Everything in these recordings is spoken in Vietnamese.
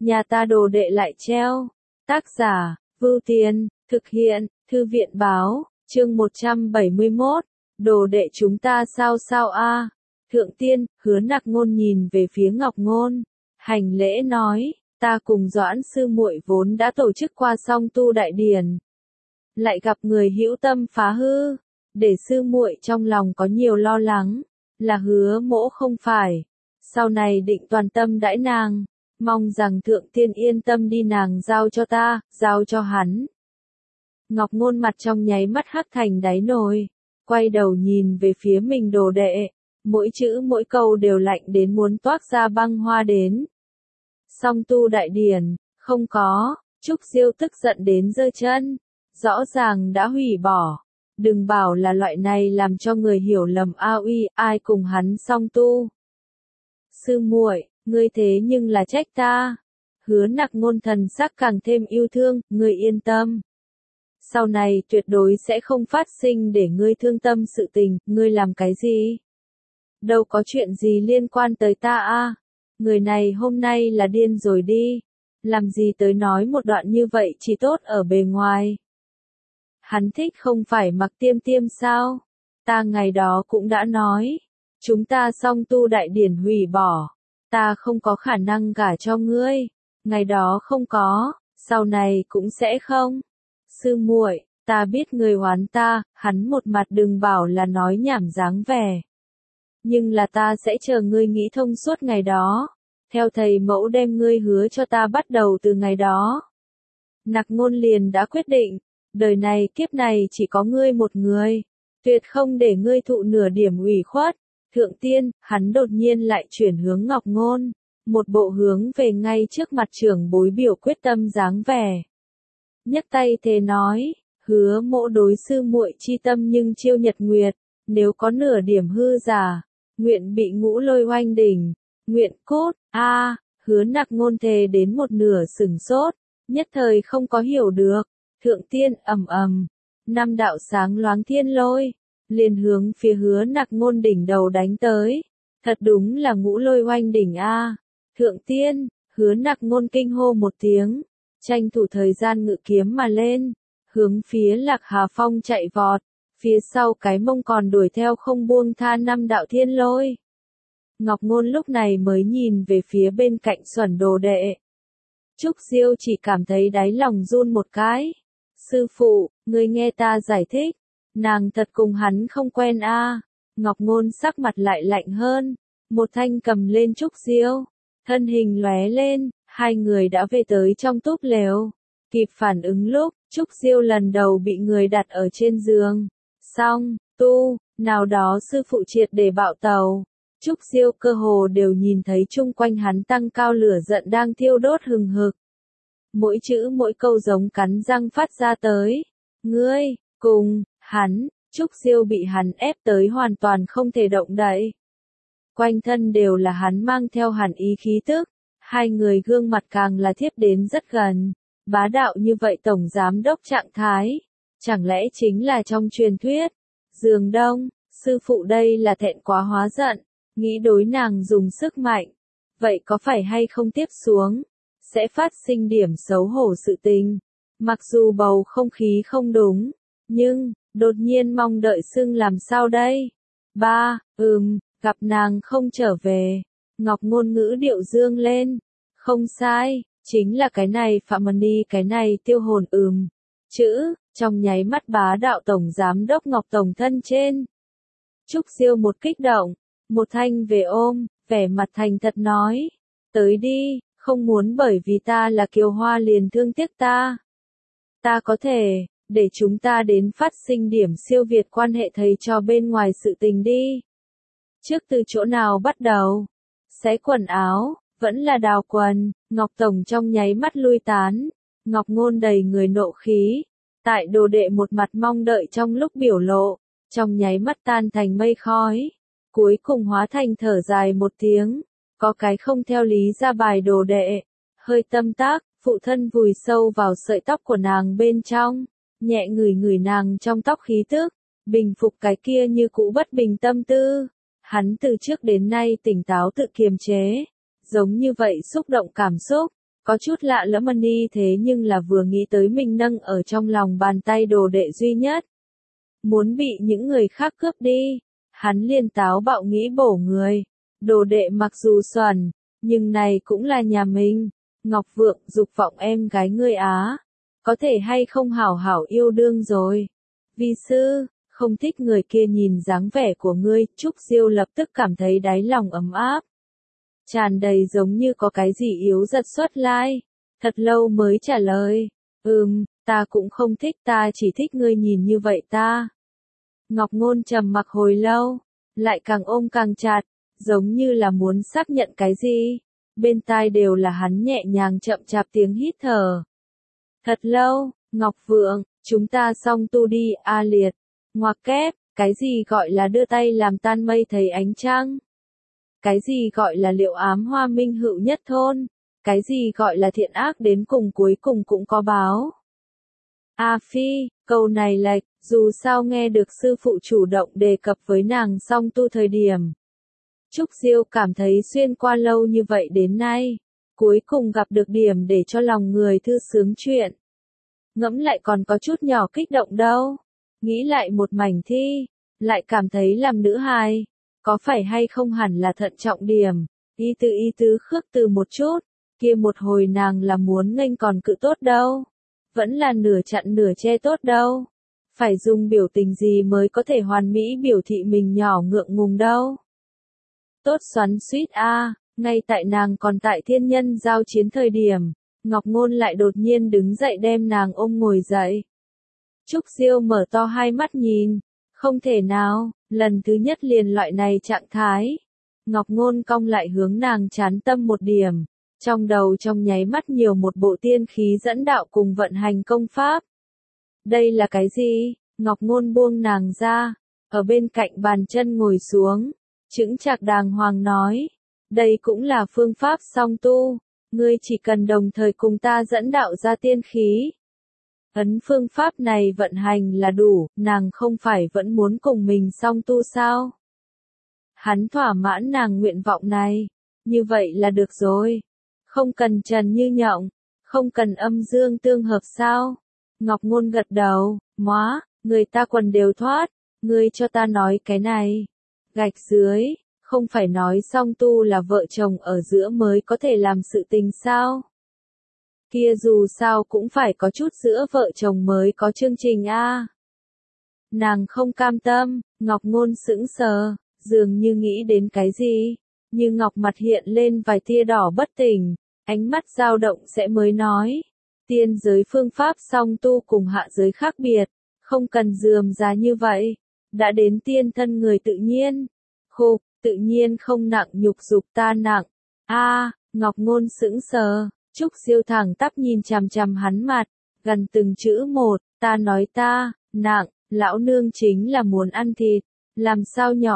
nhà ta đồ đệ lại treo. Tác giả, Vưu Tiên, thực hiện, Thư viện báo, chương 171, đồ đệ chúng ta sao a? Thượng tiên, Hứa Nặc Ngôn nhìn về phía Ngọc Ngôn, hành lễ nói, ta cùng Doãn sư muội vốn đã tổ chức qua song tu đại điển, lại gặp người hữu tâm phá hư, để sư muội trong lòng có nhiều lo lắng, là Hứa mỗ không phải, sau này định toàn tâm đãi nàng, mong rằng thượng tiên yên tâm đi, nàng giao cho ta, giao cho hắn. Ngọc Ngôn mặt trong nháy mắt hắc thành đáy nồi, quay đầu nhìn về phía mình đồ đệ, mỗi chữ mỗi câu đều lạnh đến muốn toát ra băng hoa đến. Song tu đại điển, không có, Trúc Diêu tức giận đến giơ chân, rõ ràng đã hủy bỏ, đừng bảo là loại này làm cho người hiểu lầm uy, ai cùng hắn song tu. Sư muội, ngươi thế nhưng là trách ta. Hứa Nặc Ngôn thần sắc càng thêm yêu thương, ngươi yên tâm. Sau này tuyệt đối sẽ không phát sinh để ngươi thương tâm sự tình, ngươi làm cái gì? Đâu có chuyện gì liên quan tới ta a? Người này hôm nay là điên rồi đi. Làm gì tới nói một đoạn như vậy chỉ tốt ở bề ngoài. Hắn thích không phải Mặc Tiêm Tiêm sao? Ta ngày đó cũng đã nói. Chúng ta song tu đại điển hủy bỏ. Ta không có khả năng gả cho ngươi. Ngày đó không có, sau này cũng sẽ không. Sư muội, ta biết người oán ta, hắn một mặt đừng bảo là nói nhảm dáng vẻ. Nhưng là ta sẽ chờ ngươi nghĩ thông suốt ngày đó. Theo thầy mẫu đem ngươi hứa cho ta bắt đầu từ ngày đó. Nặc Ngôn liền đã quyết định, đời này kiếp này chỉ có ngươi một người. Tuyệt không để ngươi thụ nửa điểm ủy khuất. Thượng tiên, hắn đột nhiên lại chuyển hướng Ngọc Ngôn. Một bộ hướng về ngay trước mặt trưởng bối biểu quyết tâm dáng vẻ. Nhấc tay thề nói, Hứa mỗ đối sư muội chi tâm nhưng chiêu nhật nguyệt, nếu có nửa điểm hư giả, nguyện bị ngũ lôi oanh đỉnh, nguyện cốt, Hứa Nặc Ngôn thề đến một nửa sửng sốt, nhất thời không có hiểu được, thượng tiên ầm, năm đạo sáng loáng thiên lôi, liền hướng phía Hứa Nặc Ngôn đỉnh đầu đánh tới, thật đúng là ngũ lôi oanh đỉnh a. Thượng tiên, Hứa Nặc Ngôn kinh hô một tiếng, tranh thủ thời gian ngự kiếm mà lên, hướng phía Lạc Hà Phong chạy vọt, phía sau cái mông còn đuổi theo không buông tha năm đạo thiên lôi. Ngọc Ngôn lúc này mới nhìn về phía bên cạnh Xuẩn đồ đệ. Trúc Diêu chỉ cảm thấy đáy lòng run một cái. Sư phụ, ngươi nghe ta giải thích, nàng thật cùng hắn không quen a. Ngọc Ngôn sắc mặt lại lạnh hơn, một thanh cầm lên Trúc Diêu, thân hình lóe lên, hai người đã về tới trong túp lều. Kịp phản ứng lúc, Trúc Diêu lần đầu bị người đặt ở trên giường. Xong, nào đó sư phụ triệt để bạo tàu. Trúc Diêu cơ hồ đều nhìn thấy chung quanh hắn tăng cao lửa giận đang thiêu đốt hừng hực. Mỗi chữ mỗi câu giống cắn răng phát ra tới. Ngươi, cùng, hắn, Trúc Diêu bị hắn ép tới hoàn toàn không thể động đậy. Quanh thân đều là hắn mang theo hàn ý khí tức. Hai người gương mặt càng là thiếp đến rất gần. Bá đạo như vậy tổng giám đốc trạng thái. Chẳng lẽ chính là trong truyền thuyết. Giường Đông, sư phụ đây là thẹn quá hóa giận. Nghĩ đối nàng dùng sức mạnh. Vậy có phải hay không tiếp xuống? Sẽ phát sinh điểm xấu hổ sự tình. Mặc dù bầu không khí không đúng. Nhưng, đột nhiên mong đợi xưng làm sao đây? Gặp nàng không trở về. Ngọc Ngôn ngữ điệu dương lên. Không sai, chính là cái này Phạm Mani, cái này tiêu hồn chữ, trong nháy mắt bá đạo tổng giám đốc Ngọc Tổng thân trên. Trúc Diêu một kích động, một thanh về ôm, vẻ mặt thành thật nói. Tới đi, không muốn bởi vì ta là Kiều Hoa liền thương tiếc ta. Ta có thể, để chúng ta đến phát sinh điểm siêu việt quan hệ thầy trò bên ngoài sự tình đi. Trước từ chỗ nào bắt đầu? Xé quần áo, vẫn là đào quần, Ngọc Tổng trong nháy mắt lui tán. Ngọc Ngôn đầy người nộ khí. Tại đồ đệ một mặt mong đợi trong lúc biểu lộ, trong nháy mắt tan thành mây khói. Cuối cùng hóa thành thở dài một tiếng. Có cái không theo lý ra bài đồ đệ. Hơi tâm tác, phụ thân vùi sâu vào sợi tóc của nàng bên trong. Nhẹ ngửi nàng trong tóc khí tức. Bình phục cái kia như cũ bất bình tâm tư. Hắn từ trước đến nay tỉnh táo tự kiềm chế. Giống như vậy xúc động cảm xúc. Có chút lạ lẫm đi thế nhưng là vừa nghĩ tới mình nâng ở trong lòng bàn tay đồ đệ duy nhất. Muốn bị những người khác cướp đi, hắn liền táo bạo nghĩ bổ người. Đồ đệ mặc dù xuẩn, nhưng này cũng là nhà mình. Ngọc Vượng dục vọng em gái ngươi á. Có thể hay không hảo hảo yêu đương rồi. Vi sư, không thích người kia nhìn dáng vẻ của ngươi. Trúc Diêu lập tức cảm thấy đáy lòng ấm áp. Tràn đầy giống như có cái gì yếu giật xuất lai. Thật lâu mới trả lời. Ta cũng không thích, ta chỉ thích ngươi nhìn như vậy ta. Ngọc Ngôn trầm mặc hồi lâu, lại càng ôm càng chặt, giống như là muốn xác nhận cái gì. Bên tai đều là hắn nhẹ nhàng chậm chạp tiếng hít thở. Thật lâu, Ngọc Vượng, chúng ta xong tu đi, A Liệt. Ngoặc kép, cái gì gọi là đưa tay làm tan mây thấy ánh trăng? Cái gì gọi là liệu ám hoa minh hữu nhất thôn? Cái gì gọi là thiện ác đến cùng cuối cùng cũng có báo? A Phi, câu này lệch, dù sao nghe được sư phụ chủ động đề cập với nàng song tu thời điểm. Trúc Diêu cảm thấy xuyên qua lâu như vậy đến nay, cuối cùng gặp được điểm để cho lòng người thư sướng chuyện. Ngẫm lại còn có chút nhỏ kích động đâu. Nghĩ lại một mảnh thi, lại cảm thấy làm nữ hài, có phải hay không hẳn là thận trọng điểm, y tứ khước từ một chút, kia một hồi nàng là muốn nghênh còn cự tốt đâu. Vẫn là nửa chặn nửa che tốt đâu. Phải dùng biểu tình gì mới có thể hoàn mỹ biểu thị mình nhỏ ngượng ngùng đâu. Tốt xoắn suýt a, ngay tại nàng còn tại thiên nhân giao chiến thời điểm, Ngọc Ngôn lại đột nhiên đứng dậy đem nàng ôm ngồi dậy. Trúc Diêu mở to hai mắt nhìn, không thể nào, lần thứ nhất liền loại này trạng thái. Ngọc Ngôn cong lại hướng nàng chán tâm một điểm, trong đầu trong nháy mắt nhiều một bộ tiên khí dẫn đạo cùng vận hành công pháp. Đây là cái gì? Ngọc Ngôn buông nàng ra, ở bên cạnh bàn chân ngồi xuống, chững chạc đàng hoàng nói, đây cũng là phương pháp song tu, ngươi chỉ cần đồng thời cùng ta dẫn đạo ra tiên khí. Ấn phương pháp này vận hành là đủ, nàng không phải vẫn muốn cùng mình song tu sao? Hắn thỏa mãn nàng nguyện vọng này, như vậy là được rồi. Không cần trần như nhộng, không cần âm dương tương hợp sao? Ngọc Ngôn gật đầu, móa, người ta quần đều thoát, ngươi cho ta nói cái này. Gạch dưới, không phải nói song tu là vợ chồng ở giữa mới có thể làm sự tình sao? Kia dù sao cũng phải có chút giữa vợ chồng mới có chương trình a. Nàng không cam tâm, Ngọc Ngôn sững sờ, dường như nghĩ đến cái gì, như ngọc mặt hiện lên vài tia đỏ bất tỉnh, ánh mắt dao động sẽ mới nói. Tiên giới phương pháp song tu cùng hạ giới khác biệt, không cần rườm rà như vậy, đã đến tiên thân người tự nhiên. Khục, tự nhiên không nặng nhục dục ta nặng. Ngọc Ngôn sững sờ, Trúc Diêu thẳng tắp nhìn chằm chằm hắn mặt, gần từng chữ một, ta nói ta, nặng, lão nương chính là muốn ăn thịt, làm sao nhỏ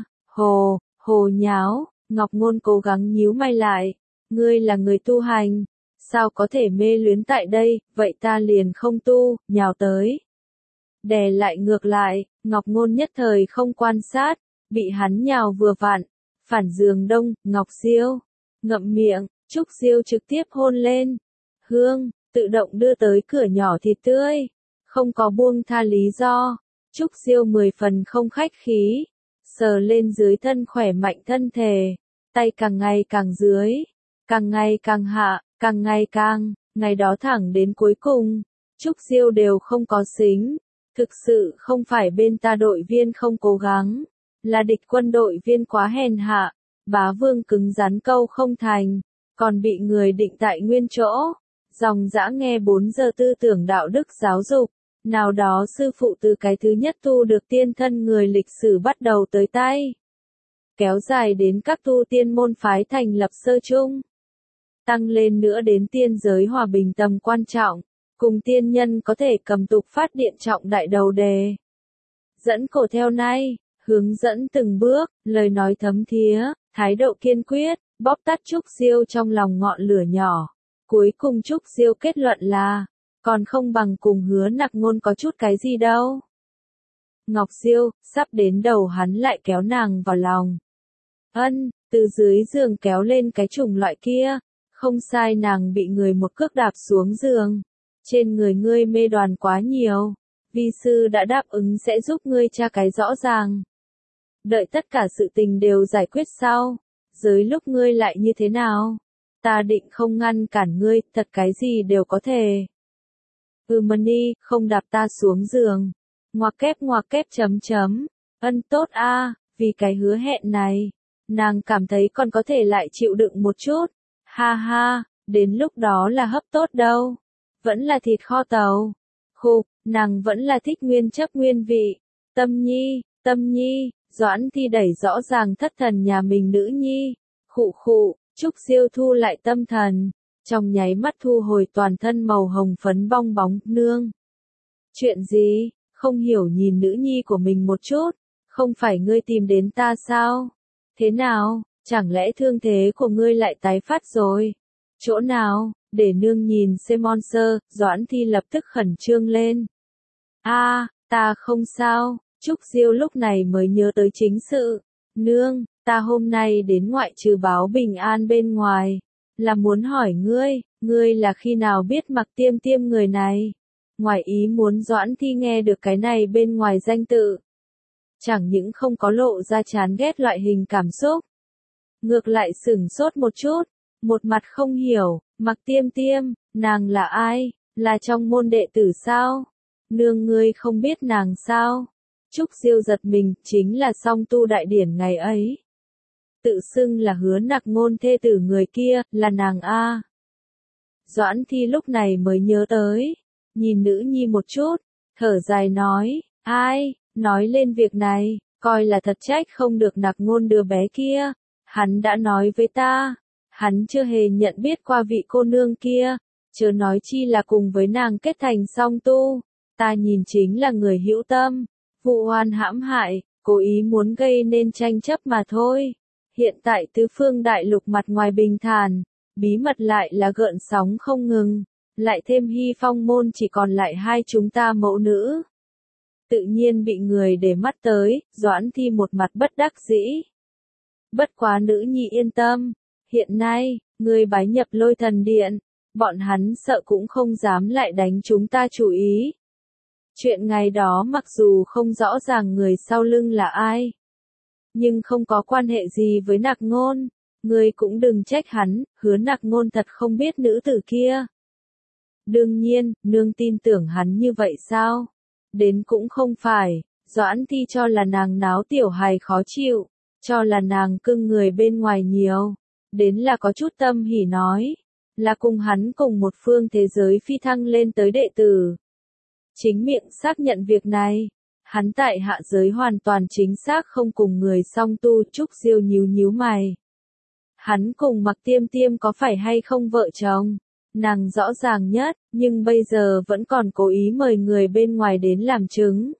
hồ nháo, Ngọc Ngôn cố gắng nhíu mày lại, ngươi là người tu hành, sao có thể mê luyến tại đây, vậy ta liền không tu, nhào tới. Đè lại ngược lại, Ngọc Ngôn nhất thời không quan sát, bị hắn nhào vừa vặn, phản giường đông, Ngọc Diêu, ngậm miệng, Trúc Diêu trực tiếp hôn lên. Hương, tự động đưa tới cửa nhỏ thịt tươi, không có buông tha lý do. Trúc Diêu 10 phần không khách khí, sờ lên dưới thân khỏe mạnh thân thể, tay càng ngày càng dưới, càng ngày càng hạ, càng ngày càng, ngày đó thẳng đến cuối cùng, Trúc Diêu đều không có xính. Thực sự không phải bên ta đội viên không cố gắng, là địch quân đội viên quá hèn hạ, bá vương cứng rắn câu không thành, còn bị người định tại nguyên chỗ. Dòng dã nghe 4 giờ tư tưởng đạo đức giáo dục, nào đó sư phụ từ cái thứ nhất tu được tiên thân người lịch sử bắt đầu tới tay. Kéo dài đến các tu tiên môn phái thành lập sơ chung. Tăng lên nữa đến tiên giới hòa bình tầm quan trọng, cùng tiên nhân có thể cầm tục phát điện trọng đại đầu đề. Dẫn cổ theo nay, hướng dẫn từng bước, lời nói thấm thía, thái độ kiên quyết, bóp tắt Trúc Diêu trong lòng ngọn lửa nhỏ. Cuối cùng Trúc Diêu kết luận là, còn không bằng cùng Hứa Nặc Ngôn có chút cái gì đâu. Ngọc Diêu, sắp đến đầu hắn lại kéo nàng vào lòng. Từ dưới giường kéo lên cái chủng loại kia, Không sai, nàng bị người một cước đạp xuống giường. Trên người ngươi mê đoàn quá nhiều. Vi sư đã đáp ứng sẽ giúp ngươi tra cái rõ ràng. Đợi tất cả sự tình đều giải quyết sau. Dưới lúc ngươi lại như thế nào? Ta định không ngăn cản ngươi, thật cái gì đều có thể. Mani, không đạp ta xuống giường. Ngoặc kép chấm chấm. Ân tốt a, vì cái hứa hẹn này. Nàng cảm thấy còn có thể lại chịu đựng một chút. Ha ha, đến lúc đó là hấp tốt đâu. Vẫn là thịt kho tàu. Khục, nàng vẫn là thích nguyên chất nguyên vị. Tâm nhi, Doãn Thi đẩy rõ ràng thất thần nhà mình nữ nhi. Khụ, Trúc Siêu thu lại tâm thần. Trong nháy mắt thu hồi toàn thân màu hồng phấn bong bóng, nương. Chuyện gì, không hiểu nhìn nữ nhi của mình một chút. Không phải ngươi tìm đến ta sao? Thế nào, chẳng lẽ thương thế của ngươi lại tái phát rồi? Chỗ nào, để nương nhìn xem monster, Doãn Thi lập tức khẩn trương lên. Ta không sao, Trúc Diêu lúc này mới nhớ tới chính sự. Nương, ta hôm nay đến ngoại trừ báo bình an bên ngoài, là muốn hỏi ngươi là khi nào biết Mặc Tiêm Tiêm người này? Ngoài ý muốn Doãn Thi nghe được cái này bên ngoài danh tự. Chẳng những không có lộ ra chán ghét loại hình cảm xúc. Ngược lại sửng sốt một chút, một mặt không hiểu, Mặc Tiêm Tiêm, nàng là ai, là trong môn đệ tử sao? Nương ngươi không biết nàng sao? Trúc Diêu giật mình, chính là song tu đại điển ngày ấy. Tự xưng là Hứa Nặc Ngôn thê tử người kia, là nàng a. Doãn Thi lúc này mới nhớ tới, nhìn nữ nhi một chút, thở dài nói, ai, nói lên việc này, coi là thật trách không được Nặc Ngôn đứa bé kia. Hắn đã nói với ta, hắn chưa hề nhận biết qua vị cô nương kia, chớ nói chi là cùng với nàng kết thành song tu. Ta nhìn chính là người hữu tâm, vụ oan hãm hại, cố ý muốn gây nên tranh chấp mà thôi. Hiện tại tứ phương đại lục mặt ngoài bình thản, bí mật lại là gợn sóng không ngừng, lại thêm Hy Phong môn chỉ còn lại hai chúng ta mẫu nữ. Tự nhiên bị người để mắt tới, Doãn Thi một mặt bất đắc dĩ. Bất quá nữ nhi yên tâm, hiện nay, ngươi bái nhập Lôi Thần Điện, bọn hắn sợ cũng không dám lại đánh chúng ta chủ ý. Chuyện ngày đó mặc dù không rõ ràng người sau lưng là ai, nhưng không có quan hệ gì với Nặc Ngôn, ngươi cũng đừng trách hắn, Hứa Nặc Ngôn thật không biết nữ tử kia. Đương nhiên, nương tin tưởng hắn như vậy sao? Đến cũng không phải, Doãn Thi cho là nàng náo tiểu hài khó chịu, cho là nàng cưng người bên ngoài nhiều, đến là có chút tâm hỉ nói, là cùng hắn cùng một phương thế giới phi thăng lên tới đệ tử. Chính miệng xác nhận việc này, hắn tại hạ giới hoàn toàn chính xác không cùng người song tu. Trúc Diêu nhíu mày. Hắn cùng Mặc Tiêm Tiêm có phải hay không vợ chồng? Nàng rõ ràng nhất, nhưng bây giờ vẫn còn cố ý mời người bên ngoài đến làm chứng.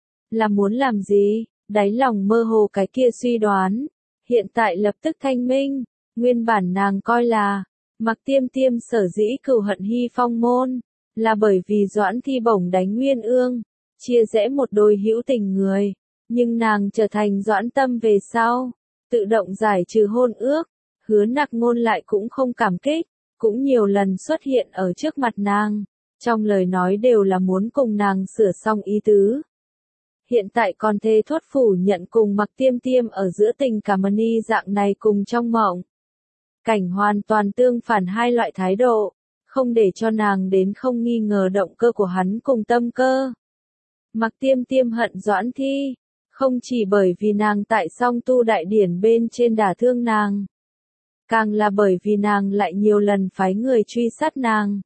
Là muốn làm gì? Đáy lòng mơ hồ cái kia suy đoán, hiện tại lập tức thanh minh. Nguyên bản nàng coi là Mặc Tiêm Tiêm sở dĩ cừu hận Hy Phong môn, là bởi vì Doãn Thi bổng đánh Nguyên Ương, chia rẽ một đôi hữu tình người, nhưng nàng trở thành Doãn Tâm về sau, tự động giải trừ hôn ước. Hứa Nặc Ngôn lại cũng không cảm kích, cũng nhiều lần xuất hiện ở trước mặt nàng, trong lời nói đều là muốn cùng nàng sửa xong ý tứ. Hiện tại còn thề thốt phủ nhận cùng Mặc Tiêm Tiêm ở giữa tình cảm ni dạng này cùng trong mộng. Cảnh hoàn toàn tương phản hai loại thái độ, không để cho nàng đến không nghi ngờ động cơ của hắn cùng tâm cơ. Mặc Tiêm Tiêm hận Doãn Thi, không chỉ bởi vì nàng tại song tu đại điển bên trên đả thương nàng, càng là bởi vì nàng lại nhiều lần phái người truy sát nàng,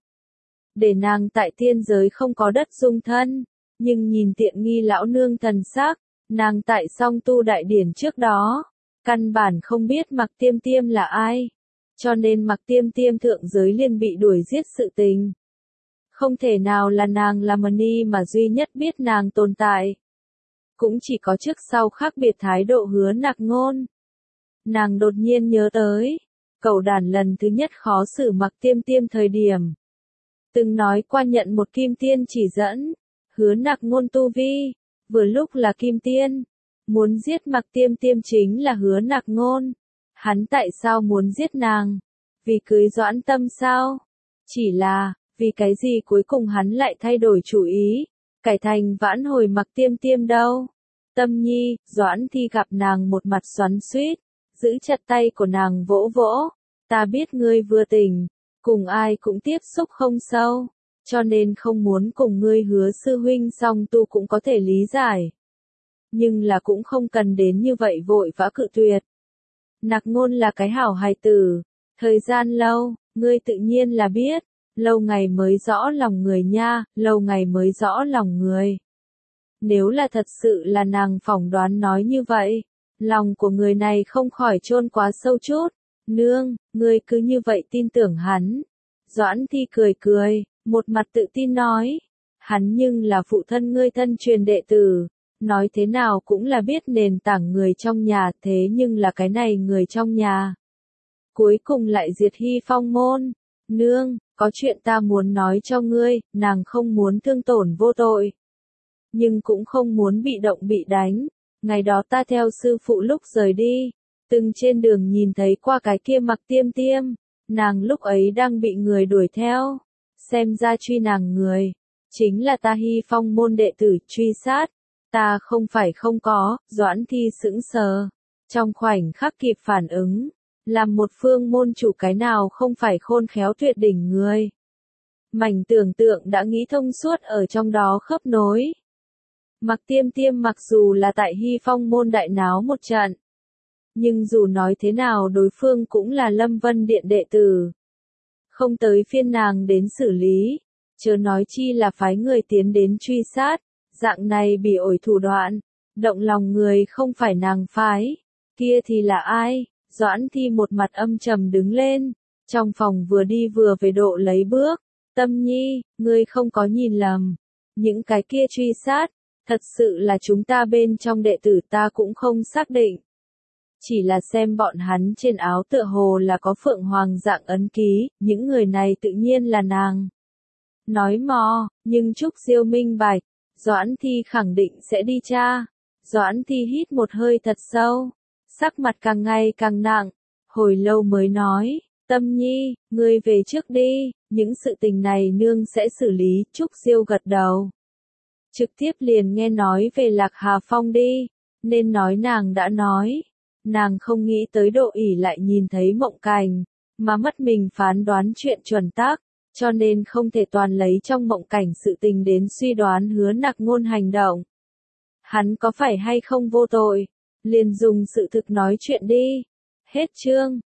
để nàng tại tiên giới không có đất dung thân. Nhưng nhìn tiện nghi lão nương thần sắc, nàng tại song tu đại điển trước đó, căn bản không biết Mặc Tiêm Tiêm là ai, cho nên Mặc Tiêm Tiêm thượng giới liền bị đuổi giết sự tình. Không thể nào là nàng là Mani mà duy nhất biết nàng tồn tại. Cũng chỉ có trước sau khác biệt thái độ Hứa Nặc Ngôn. Nàng đột nhiên nhớ tới, Cẩu Đản lần thứ nhất khó xử Mặc Tiêm Tiêm thời điểm. Từng nói qua nhận một kim tiên chỉ dẫn, Hứa Nặc Ngôn tu vi, vừa lúc là kim tiên. Muốn giết Mặc Tiêm Tiêm chính là Hứa Nặc Ngôn. Hắn tại sao muốn giết nàng? Vì cưới Doãn Tâm sao? Chỉ là, vì cái gì cuối cùng hắn lại thay đổi chủ ý, cải thành vãn hồi Mặc Tiêm Tiêm đâu? Tâm Nhi, Doãn Thi gặp nàng một mặt xoắn xuýt, giữ chặt tay của nàng vỗ vỗ. Ta biết ngươi vừa tỉnh, cùng ai cũng tiếp xúc không sâu, cho nên không muốn cùng ngươi Hứa sư huynh song tu cũng có thể lý giải. Nhưng là cũng không cần đến như vậy vội vã cự tuyệt. Nặc Ngôn là cái hảo hài tử, thời gian lâu, ngươi tự nhiên là biết, lâu ngày mới rõ lòng người nha, lâu ngày mới rõ lòng người. Nếu là thật sự là nàng phỏng đoán nói như vậy, lòng của người này không khỏi chôn quá sâu chút. Nương, ngươi cứ như vậy tin tưởng hắn. Doãn Thi cười cười, một mặt tự tin nói. Hắn nhưng là phụ thân ngươi thân truyền đệ tử. Nói thế nào cũng là biết nền tảng người trong nhà, thế nhưng là cái này người trong nhà. Cuối cùng lại diệt Hy Phong môn. Nương, có chuyện ta muốn nói cho ngươi, nàng không muốn thương tổn vô tội. Nhưng cũng không muốn bị động bị đánh. Ngày đó ta theo sư phụ lúc rời đi, từng trên đường nhìn thấy qua cái kia Mặc Tiêm Tiêm, nàng lúc ấy đang bị người đuổi theo, xem ra truy nàng người, chính là ta Hy Phong môn đệ tử truy sát, ta không phải không có. Doãn Thi sững sờ, trong khoảnh khắc kịp phản ứng, làm một phương môn chủ cái nào không phải khôn khéo tuyệt đỉnh người. Mảnh tưởng tượng đã nghĩ thông suốt ở trong đó khớp nối. Mặc Tiêm Tiêm mặc dù là tại Hy Phong môn đại náo một trận, nhưng dù nói thế nào đối phương cũng là Lâm Vân Điện đệ tử. Không tới phiên nàng đến xử lý, chớ nói chi là phái người tiến đến truy sát, dạng này bỉ ổi thủ đoạn, động lòng người không phải nàng phái, kia thì là ai? Doãn Thi một mặt âm trầm đứng lên, trong phòng vừa đi vừa về độ lấy bước. Tâm Nhi, ngươi không có nhìn lầm, những cái kia truy sát, thật sự là chúng ta bên trong đệ tử, ta cũng không xác định. Chỉ là xem bọn hắn trên áo tựa hồ là có phượng hoàng dạng ấn ký, những người này tự nhiên là nàng. Nói mò, nhưng Trúc Diêu minh bạch, Doãn Thi khẳng định sẽ đi tra. Doãn Thi hít một hơi thật sâu, sắc mặt càng ngày càng nặng, hồi lâu mới nói, Tâm Nhi, ngươi về trước đi, những sự tình này nương sẽ xử lý. Trúc Diêu gật đầu. Trực tiếp liền nghe nói về Lạc Hà Phong đi, nên nói nàng đã nói. Nàng không nghĩ tới độ ỉ lại nhìn thấy Mộng Cảnh, mà mất mình phán đoán chuyện chuẩn tắc, cho nên không thể toàn lấy trong mộng cảnh sự tình đến suy đoán Hứa Nặc Ngôn hành động. Hắn có phải hay không vô tội, liền dùng sự thực nói chuyện đi. Hết chương.